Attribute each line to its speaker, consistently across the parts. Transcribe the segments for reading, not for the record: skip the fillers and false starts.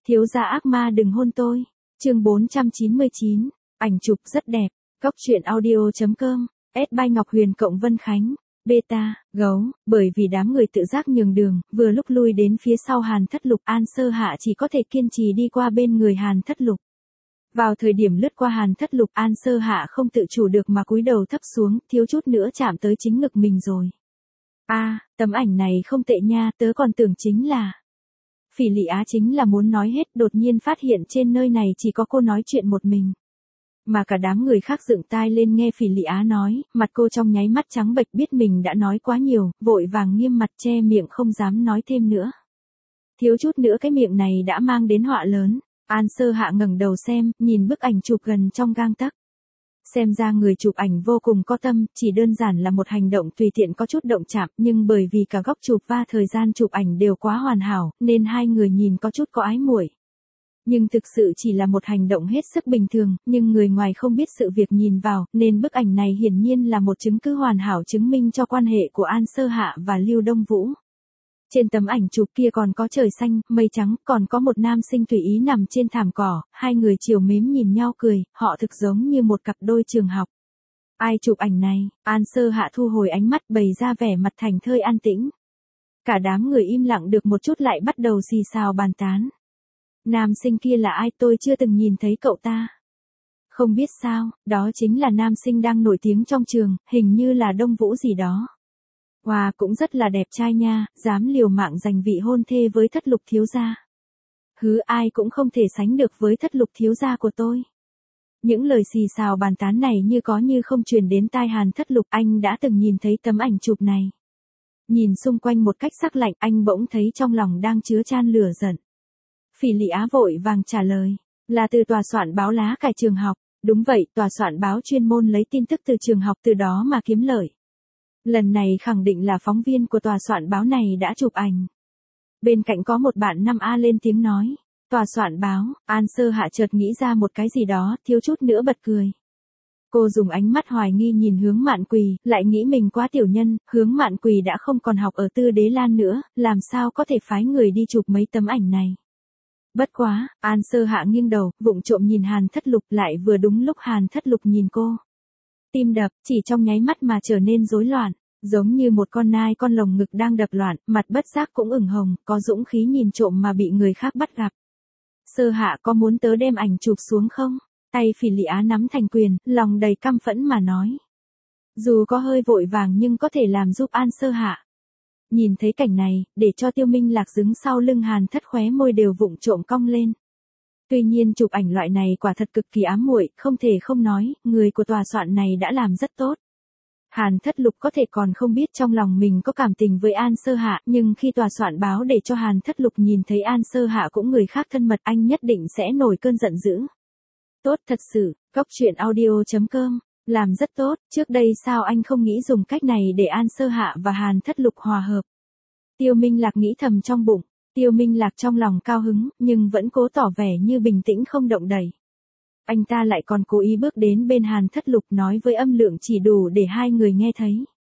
Speaker 1: Thiếu gia ác ma đừng hôn tôi. Chương 499, ảnh chụp rất đẹp. Góc truyện audio.com. By Ngọc Huyền cộng Vân Khánh. Beta, gấu, bởi vì đám người tự giác nhường đường, vừa lúc lui đến phía sau Hàn Thất Lục, An Sơ Hạ chỉ có thể kiên trì đi qua bên người Hàn Thất Lục. Vào thời điểm lướt qua Hàn Thất Lục, An Sơ Hạ không tự chủ được mà cúi đầu thấp xuống, thiếu chút nữa chạm tới chính ngực mình rồi. Tấm ảnh này không tệ nha, tớ còn tưởng chính là... Phỉ Lị Á chính là muốn nói hết, đột nhiên phát hiện trên nơi này chỉ có cô nói chuyện một mình. Mà cả đám người khác dựng tai lên nghe Phỉ Lị Á nói, mặt cô trong nháy mắt trắng bệch, biết mình đã nói quá nhiều, vội vàng nghiêm mặt che miệng không dám nói thêm nữa. Thiếu chút nữa cái miệng này đã mang đến họa lớn. An Sơ Hạ ngẩng đầu xem, nhìn bức ảnh chụp gần trong gang tấc. Xem ra người chụp ảnh vô cùng có tâm, chỉ đơn giản là một hành động tùy tiện có chút động chạm, nhưng bởi vì cả góc chụp và thời gian chụp ảnh đều quá hoàn hảo, nên hai người nhìn có chút có ái muội. Nhưng thực sự chỉ là một hành động hết sức bình thường, nhưng người ngoài không biết sự việc nhìn vào, nên bức ảnh này hiển nhiên là một chứng cứ hoàn hảo chứng minh cho quan hệ của An Sơ Hạ và Lưu Đông Vũ. Trên tấm ảnh chụp kia còn có trời xanh, mây trắng, còn có một nam sinh tùy ý nằm trên thảm cỏ, hai người trìu mến nhìn nhau cười, họ thực giống như một cặp đôi trường học. Ai chụp ảnh này? An Sơ Hạ thu hồi ánh mắt bày ra vẻ mặt thành thơi an tĩnh. Cả đám người im lặng được một chút lại bắt đầu xì xào bàn tán. Nam sinh kia là ai, tôi chưa từng nhìn thấy cậu ta. Không biết sao, đó chính là nam sinh đang nổi tiếng trong trường, hình như là Đông Vũ gì đó. Wow, cũng rất là đẹp trai nha, dám liều mạng giành vị hôn thê với Thất Lục thiếu gia. Ai cũng không thể sánh được với Thất Lục thiếu gia của tôi. Những lời xì xào bàn tán này như có như không truyền đến tai Hàn Thất Lục, anh đã từng nhìn thấy tấm ảnh chụp này. Nhìn xung quanh một cách sắc lạnh, anh bỗng thấy trong lòng đang chứa chan lửa giận. Phỉ Lị Á vội vàng trả lời, là từ tòa soạn báo lá cải trường học. Đúng vậy, tòa soạn báo chuyên môn lấy tin tức từ trường học, từ đó mà kiếm lợi. Lần này khẳng định là phóng viên của tòa soạn báo này đã chụp ảnh. Bên cạnh có một bạn 5A lên tiếng nói. Tòa soạn báo, An Sơ Hạ chợt nghĩ ra một cái gì đó, thiếu chút nữa bật cười. Cô dùng ánh mắt hoài nghi nhìn Hướng Mạn Quỳ, lại nghĩ mình quá tiểu nhân, Hướng Mạn Quỳ đã không còn học ở Tư Đế Lan nữa, làm sao có thể phái người đi chụp mấy tấm ảnh này. Bất quá, An Sơ Hạ nghiêng đầu, vụng trộm nhìn Hàn Thất Lục, lại vừa đúng lúc Hàn Thất Lục nhìn cô. Tim đập, chỉ trong nháy mắt mà trở nên rối loạn, giống như một con nai con lồng ngực đang đập loạn, mặt bất giác cũng ửng hồng, có dũng khí nhìn trộm mà bị người khác bắt gặp. Sơ Hạ có muốn tớ đem ảnh chụp xuống không? Tay Phỉ Lị Á nắm thành quyền, lòng đầy căm phẫn mà nói. Dù có hơi vội vàng nhưng có thể làm giúp An Sơ Hạ. Nhìn thấy cảnh này, để cho Tiêu Minh Lạc đứng sau lưng Hàn Thất khóe môi đều vụng trộm cong lên. Tuy nhiên chụp ảnh loại này quả thật cực kỳ ám muội, không thể không nói, người của tòa soạn này đã làm rất tốt. Hàn Thất Lục có thể còn không biết trong lòng mình có cảm tình với An Sơ Hạ, nhưng khi tòa soạn báo để cho Hàn Thất Lục nhìn thấy An Sơ Hạ cũng người khác thân mật, anh nhất định sẽ nổi cơn giận dữ. Tốt thật sự, góc truyện audio.com, làm rất tốt, trước đây sao anh không nghĩ dùng cách này để An Sơ Hạ và Hàn Thất Lục hòa hợp. Tiêu Minh Lạc nghĩ thầm trong bụng. Tiêu Minh Lạc trong lòng cao hứng, nhưng vẫn cố tỏ vẻ như bình tĩnh không động đậy. Anh ta lại còn cố ý bước đến bên Hàn Thất Lục nói với âm lượng chỉ đủ để hai người nghe thấy.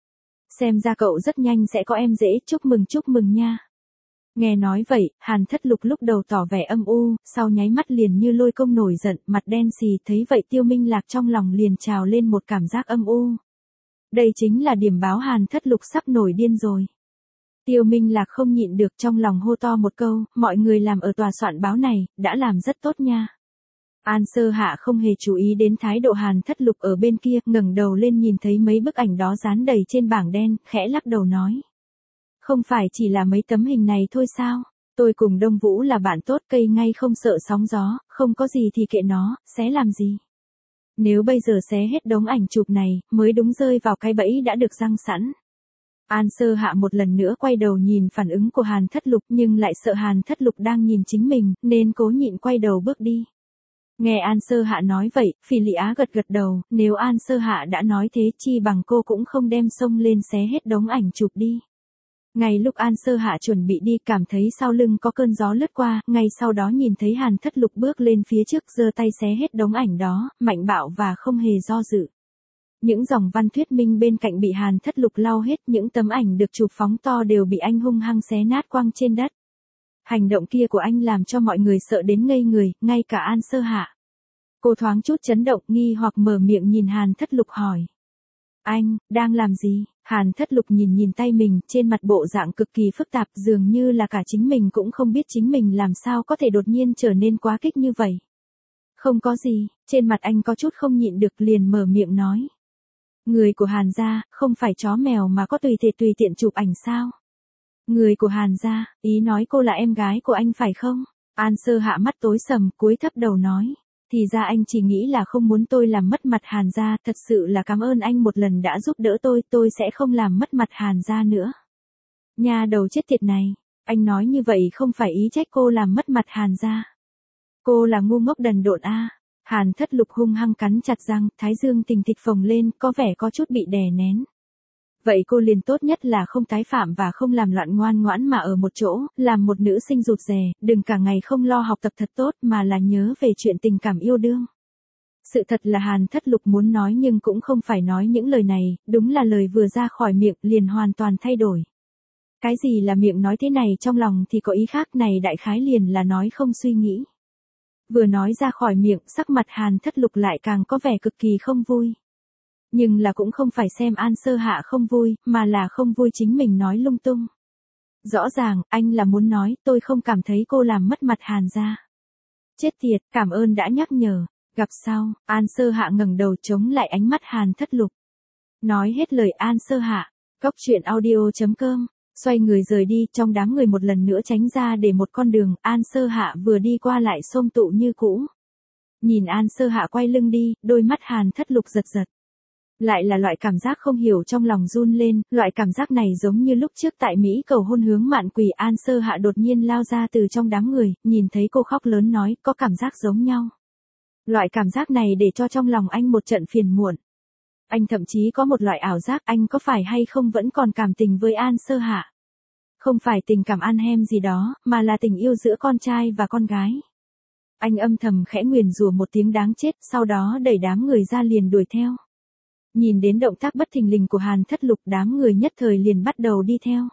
Speaker 1: Xem ra cậu rất nhanh sẽ có em rể, chúc mừng nha. Nghe nói vậy, Hàn Thất Lục lúc đầu tỏ vẻ âm u, sau nháy mắt liền như lôi công nổi giận, mặt đen xì, thấy vậy Tiêu Minh Lạc trong lòng liền trào lên một cảm giác âm u. Đây chính là điểm báo Hàn Thất Lục sắp nổi điên rồi. Tiêu Minh Lạc không nhịn được trong lòng hô to một câu, mọi người làm ở tòa soạn báo này, đã làm rất tốt nha. An Sơ Hạ không hề chú ý đến thái độ Hàn Thất Lục ở bên kia, ngẩng đầu lên nhìn thấy mấy bức ảnh đó dán đầy trên bảng đen, khẽ lắc đầu nói. Không phải chỉ là mấy tấm hình này thôi sao? Tôi cùng Đông Vũ là bạn tốt, cây ngay không sợ sóng gió, không có gì thì kệ nó, xé làm gì? Nếu bây giờ xé hết đống ảnh chụp này, mới đúng rơi vào cái bẫy đã được răng sẵn. An Sơ Hạ một lần nữa quay đầu nhìn phản ứng của Hàn Thất Lục nhưng lại sợ Hàn Thất Lục đang nhìn chính mình, nên cố nhịn quay đầu bước đi. Nghe An Sơ Hạ nói vậy, Phỉ Lị Á gật đầu, nếu An Sơ Hạ đã nói thế chi bằng cô cũng không đem xông lên xé hết đống ảnh chụp đi. Ngay lúc An Sơ Hạ chuẩn bị đi, cảm thấy sau lưng có cơn gió lướt qua, ngay sau đó nhìn thấy Hàn Thất Lục bước lên phía trước giơ tay xé hết đống ảnh đó, mạnh bạo và không hề do dự. Những dòng văn thuyết minh bên cạnh bị Hàn Thất Lục lau hết, những tấm ảnh được chụp phóng to đều bị anh hung hăng xé nát quăng trên đất. Hành động kia của anh làm cho mọi người sợ đến ngây người, ngay cả An Sơ Hạ. Cô thoáng chút chấn động, nghi hoặc mở miệng nhìn Hàn Thất Lục hỏi. Anh, đang làm gì? Hàn Thất Lục nhìn nhìn tay mình, trên mặt bộ dạng cực kỳ phức tạp, dường như là cả chính mình cũng không biết chính mình làm sao có thể đột nhiên trở nên quá kích như vậy. Không có gì, trên mặt anh có chút không nhịn được liền mở miệng nói. Người của Hàn gia, không phải chó mèo mà có tùy thể tùy tiện chụp ảnh sao? Người của Hàn gia, ý nói cô là em gái của anh phải không? An Sơ Hạ mắt tối sầm, cúi thấp đầu nói. Thì ra anh chỉ nghĩ là không muốn tôi làm mất mặt Hàn gia, thật sự là cảm ơn anh một lần đã giúp đỡ tôi sẽ không làm mất mặt Hàn gia nữa. Nhà đầu chết tiệt này, anh nói như vậy không phải ý trách cô làm mất mặt Hàn gia. Cô là ngu ngốc đần độn a. Hàn Thất Lục hung hăng cắn chặt răng, thái dương tình thịch phồng lên, có vẻ có chút bị đè nén. Vậy cô liền tốt nhất là không tái phạm và không làm loạn, ngoan ngoãn mà ở một chỗ, làm một nữ sinh rụt rè, đừng cả ngày không lo học tập thật tốt mà là nhớ về chuyện tình cảm yêu đương. Sự thật là Hàn Thất Lục muốn nói nhưng cũng không phải nói những lời này, đúng là lời vừa ra khỏi miệng liền hoàn toàn thay đổi. Cái gì là miệng nói thế này trong lòng thì có ý khác, này đại khái liền là nói không suy nghĩ. Vừa nói ra khỏi miệng, sắc mặt Hàn Thất Lục lại càng có vẻ cực kỳ không vui. Nhưng là cũng không phải xem An Sơ Hạ không vui, mà là không vui chính mình nói lung tung. Rõ ràng, anh là muốn nói, tôi không cảm thấy cô làm mất mặt Hàn gia. Chết tiệt, cảm ơn đã nhắc nhở. Gặp sau, An Sơ Hạ ngẩng đầu chống lại ánh mắt Hàn Thất Lục. Nói hết lời An Sơ Hạ, coctruyện.audio.com, xoay người rời đi, trong đám người một lần nữa tránh ra để một con đường, An Sơ Hạ vừa đi qua lại xôm tụ như cũ. Nhìn An Sơ Hạ quay lưng đi, đôi mắt Hàn Thất Lục giật giật. Lại là loại cảm giác không hiểu trong lòng run lên, loại cảm giác này giống như lúc trước tại Mỹ cầu hôn hướng Mạn Quỳ. An Sơ Hạ đột nhiên lao ra từ trong đám người, nhìn thấy cô khóc lớn nói, có cảm giác giống nhau. Loại cảm giác này để cho trong lòng anh một trận phiền muộn. Anh thậm chí có một loại ảo giác anh có phải hay không vẫn còn cảm tình với An Sơ Hạ. Không phải tình cảm ăn hem gì đó, mà là tình yêu giữa con trai và con gái. Anh âm thầm khẽ nguyền rủa một tiếng đáng chết, sau đó đẩy đám người ra liền đuổi theo. Nhìn đến động tác bất thình lình của Hàn Thất Lục, đám người nhất thời liền bắt đầu đi theo.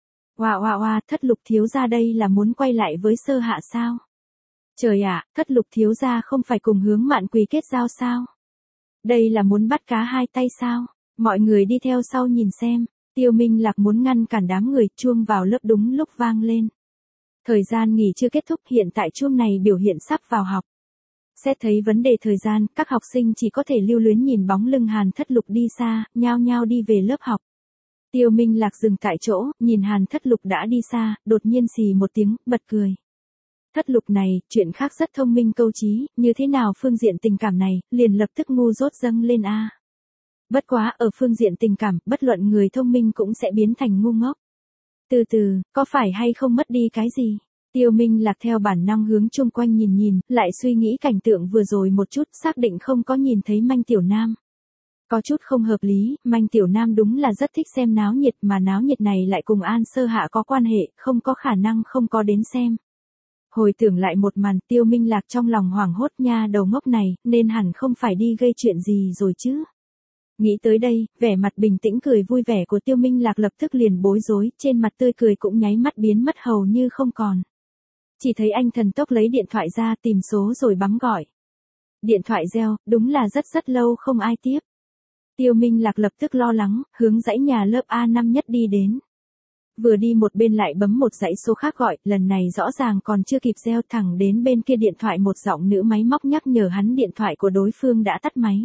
Speaker 1: Oa, Thất Lục thiếu gia đây là muốn quay lại với Sơ Hạ sao? Trời ạ, Thất Lục thiếu gia không phải cùng hướng Mạn Quỳ kết giao sao? Đây là muốn bắt cá hai tay sao? Mọi người đi theo sau nhìn xem. Tiêu Minh Lạc muốn ngăn cản đám người, chuông vào lớp đúng lúc vang lên. Thời gian nghỉ chưa kết thúc, hiện tại chuông này biểu hiện sắp vào học. Xét thấy vấn đề thời gian, các học sinh chỉ có thể lưu luyến nhìn bóng lưng Hàn Thất Lục đi xa, nhao nhao đi về lớp học. Tiêu Minh Lạc dừng tại chỗ, nhìn Hàn Thất Lục đã đi xa, đột nhiên xì một tiếng, bật cười. Thất Lục này, chuyện khác rất thông minh câu trí, như thế nào phương diện tình cảm này, liền lập tức ngu dốt dâng lên a. Bất quá, ở phương diện tình cảm, bất luận người thông minh cũng sẽ biến thành ngu ngốc. Từ từ, có phải hay không mất đi cái gì? Tiêu Minh Lạc theo bản năng hướng chung quanh nhìn nhìn, lại suy nghĩ cảnh tượng vừa rồi một chút, xác định không có nhìn thấy Manh Tiểu Nam. Có chút không hợp lý, Manh Tiểu Nam đúng là rất thích xem náo nhiệt, mà náo nhiệt này lại cùng An Sơ Hạ có quan hệ, không có khả năng không có đến xem. Hồi tưởng lại một màn, Tiêu Minh Lạc trong lòng hoảng hốt, nha đầu ngốc này, nên hẳn không phải đi gây chuyện gì rồi chứ. Nghĩ tới đây, vẻ mặt bình tĩnh cười vui vẻ của Tiêu Minh Lạc lập tức liền bối rối, trên mặt tươi cười cũng nháy mắt biến mất hầu như không còn. Chỉ thấy anh thần tốc lấy điện thoại ra tìm số rồi bấm gọi. Điện thoại reo, đúng là rất lâu không ai tiếp. Tiêu Minh Lạc lập tức lo lắng, hướng dãy nhà lớp A5 nhất đi đến. Vừa đi một bên lại bấm một dãy số khác gọi, lần này rõ ràng còn chưa kịp reo, thẳng đến bên kia điện thoại một giọng nữ máy móc nhắc nhở hắn điện thoại của đối phương đã tắt máy.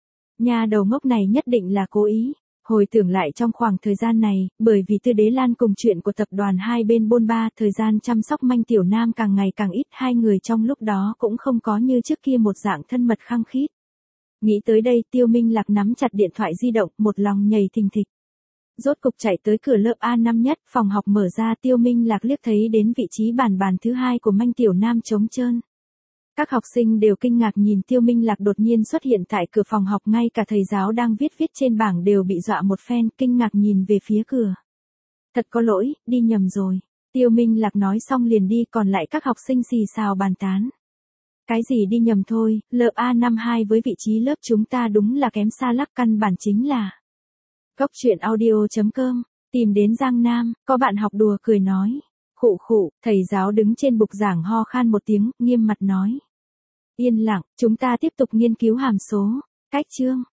Speaker 1: Nhà đầu ngốc này nhất định là cố ý. Hồi tưởng lại trong khoảng thời gian này, bởi vì Tư Đế Lan cùng chuyện của tập đoàn hai bên bôn ba, thời gian chăm sóc Manh Tiểu Nam càng ngày càng ít, hai người trong lúc đó cũng không có như trước kia một dạng thân mật khăng khít. Nghĩ tới đây, Tiêu Minh Lạc nắm chặt điện thoại di động, một lòng nhảy thình thịch. Rốt cục chạy tới cửa lớp A5 nhất, phòng học mở ra, Tiêu Minh Lạc liếc thấy đến vị trí bàn thứ hai của Manh Tiểu Nam trống trơn. Các học sinh đều kinh ngạc nhìn Tiêu Minh Lạc đột nhiên xuất hiện tại cửa phòng học, ngay cả thầy giáo đang viết trên bảng đều bị dọa một phen, kinh ngạc nhìn về phía cửa. Thật có lỗi, đi nhầm rồi. Tiêu Minh Lạc nói xong liền đi, còn lại các học sinh xì xào bàn tán. Cái gì đi nhầm thôi, lớp A52 với vị trí lớp chúng ta đúng là kém xa lắc, căn bản chính là. Coctruyện.audio.com, tìm đến Giang Nam, có bạn học đùa cười nói. Khụ khụ, thầy giáo đứng trên bục giảng ho khan một tiếng, nghiêm mặt nói. Yên lặng, chúng ta tiếp tục nghiên cứu hàm số. Cách chương.